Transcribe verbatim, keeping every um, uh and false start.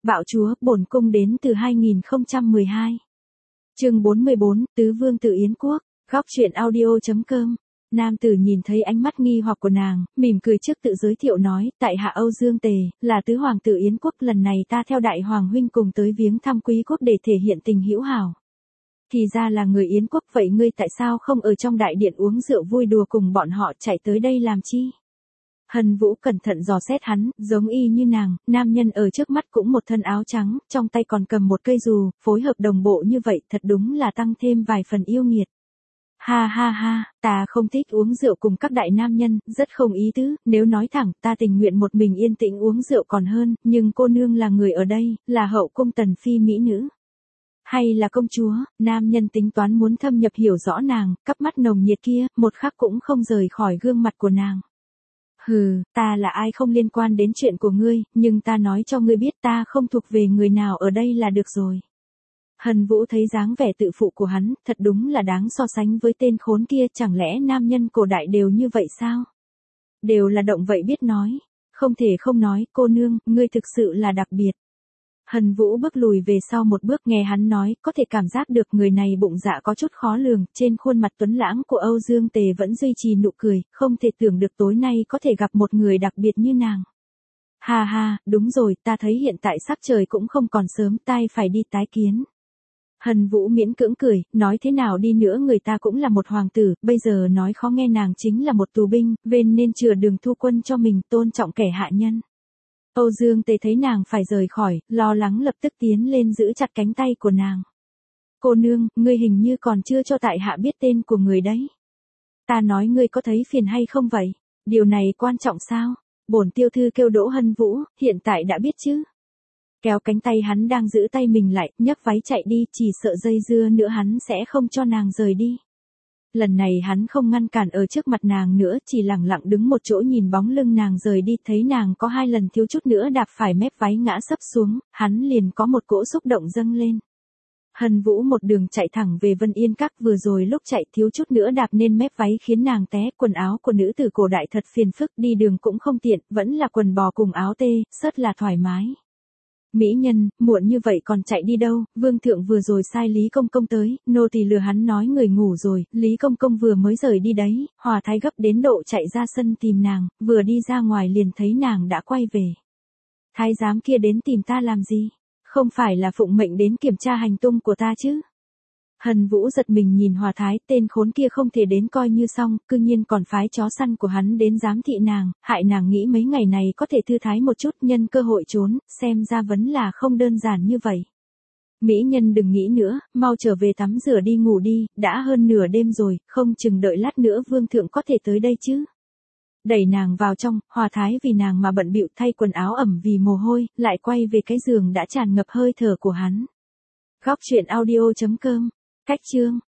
Bạo chúa, bổn cung đến từ hai nghìn không trăm mười hai. Chương bốn mươi bốn, Tứ Vương tử Yến Quốc, góc truyện audio chấm com. Nam tử nhìn thấy ánh mắt nghi hoặc của nàng, mỉm cười trước tự giới thiệu nói, tại hạ Âu Dương Tề, là tứ hoàng tử Yến Quốc, lần này ta theo đại hoàng huynh cùng tới viếng thăm quý quốc để thể hiện tình hữu hảo. Thì ra là người Yến Quốc, vậy ngươi tại sao không ở trong đại điện uống rượu vui đùa cùng bọn họ, chạy tới đây làm chi? Hân Vũ cẩn thận dò xét hắn, giống y như nàng, nam nhân ở trước mắt cũng một thân áo trắng, trong tay còn cầm một cây dù, phối hợp đồng bộ như vậy thật đúng là tăng thêm vài phần yêu nghiệt. Ha ha ha, ta không thích uống rượu cùng các đại nam nhân, rất không ý tứ, nếu nói thẳng ta tình nguyện một mình yên tĩnh uống rượu còn hơn, nhưng cô nương là người ở đây, là hậu cung tần phi mỹ nữ. Hay là công chúa, nam nhân tính toán muốn thâm nhập hiểu rõ nàng, cắp mắt nồng nhiệt kia, một khắc cũng không rời khỏi gương mặt của nàng. Hừ, ta là ai không liên quan đến chuyện của ngươi, nhưng ta nói cho ngươi biết ta không thuộc về người nào ở đây là được rồi. Hân Vũ thấy dáng vẻ tự phụ của hắn, thật đúng là đáng so sánh với tên khốn kia, chẳng lẽ nam nhân cổ đại đều như vậy sao? Đều là động vậy biết nói, không thể không nói, cô nương, ngươi thực sự là đặc biệt. Hân Vũ bước lùi về sau một bước, nghe hắn nói, có thể cảm giác được người này bụng dạ có chút khó lường, trên khuôn mặt tuấn lãng của Âu Dương Tề vẫn duy trì nụ cười, không thể tưởng được tối nay có thể gặp một người đặc biệt như nàng. Ha ha, đúng rồi, ta thấy hiện tại sắc trời cũng không còn sớm, tai phải đi tái kiến. Hân Vũ miễn cưỡng cười, nói thế nào đi nữa người ta cũng là một hoàng tử, bây giờ nói khó nghe nàng chính là một tù binh, bên nên chừa đường thu quân cho mình, tôn trọng kẻ hạ nhân. Âu Dương Tề thấy nàng phải rời khỏi, lo lắng lập tức tiến lên giữ chặt cánh tay của nàng. Cô nương, ngươi hình như còn chưa cho tại hạ biết tên của người đấy. Ta nói ngươi có thấy phiền hay không vậy? Điều này quan trọng sao? Bổn tiêu thư kêu Đỗ Hân Vũ, hiện tại đã biết chứ? Kéo cánh tay hắn đang giữ tay mình lại, nhấc váy chạy đi, chỉ sợ dây dưa nữa hắn sẽ không cho nàng rời đi. Lần này hắn không ngăn cản ở trước mặt nàng nữa, chỉ lặng lặng đứng một chỗ nhìn bóng lưng nàng rời đi, thấy nàng có hai lần thiếu chút nữa đạp phải mép váy ngã sấp xuống, hắn liền có một cỗ xúc động dâng lên. Hân Vũ một đường chạy thẳng về Vân Yên Các, vừa rồi lúc chạy thiếu chút nữa đạp nên mép váy khiến nàng té, quần áo của nữ tử cổ đại thật phiền phức, đi đường cũng không tiện, vẫn là quần bò cùng áo tê, rất là thoải mái. Mỹ nhân, muộn như vậy còn chạy đi đâu, vương thượng vừa rồi sai Lý Công Công tới, nô tỳ lừa hắn nói người ngủ rồi, Lý Công Công vừa mới rời đi đấy, Hòa Thái gấp đến độ chạy ra sân tìm nàng, vừa đi ra ngoài liền thấy nàng đã quay về. Thái giám kia đến tìm ta làm gì? Không phải là phụng mệnh đến kiểm tra hành tung của ta chứ? Hân Vũ giật mình nhìn Hòa Thái, tên khốn kia không thể đến coi như xong, cư nhiên còn phái chó săn của hắn đến giám thị nàng, hại nàng nghĩ mấy ngày này có thể thư thái một chút, nhân cơ hội trốn, xem ra vẫn là không đơn giản như vậy. Mỹ nhân đừng nghĩ nữa, mau trở về tắm rửa đi ngủ đi, đã hơn nửa đêm rồi, không chừng đợi lát nữa vương thượng có thể tới đây chứ. Đẩy nàng vào trong, Hòa Thái vì nàng mà bận bịu thay quần áo ẩm vì mồ hôi, lại quay về cái giường đã tràn ngập hơi thở của hắn. Góc truyện audio chấm com. Cách chương